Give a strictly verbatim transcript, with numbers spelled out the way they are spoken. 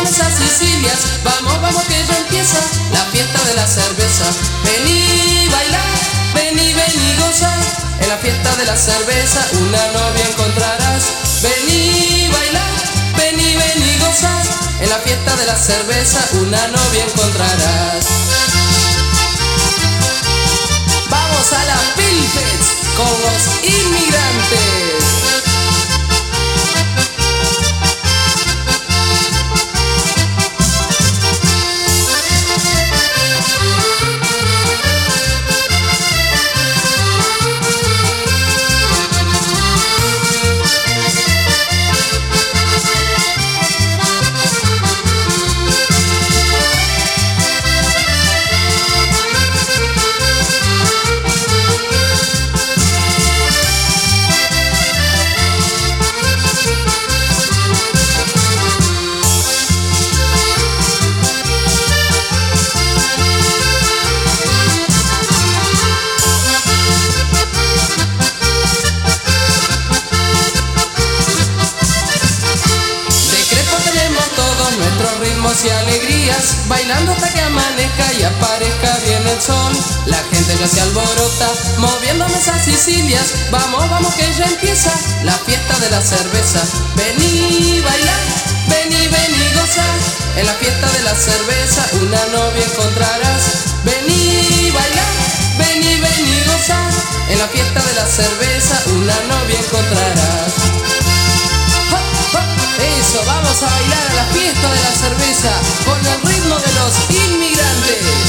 mesas Sicilias. Vamos, vamos que ya empieza la fiesta de la cerveza. Vení, bailar, vení, vení, gozar. En la fiesta de la cerveza una novia encontrarás. Vení, bailar, vení, vení, gozar. En la fiesta de la cerveza una novia encontrarás. Vamos a la Pilfets con los inmigrantes. Nuestros ritmos y alegrías, bailando hasta que amanezca y aparezca bien el sol. La gente ya se alborota, moviendo mesas Sicilias. Vamos, vamos que ya empieza la fiesta de la cerveza. Vení, bailar, vení, vení, gozar. En la fiesta de la cerveza una novia encontrarás. Vení, bailar, vení, vení, gozar. En la fiesta de la cerveza una novia encontrarás. Eso, vamos a bailar a la fiesta de la cerveza con el ritmo de los inmigrantes.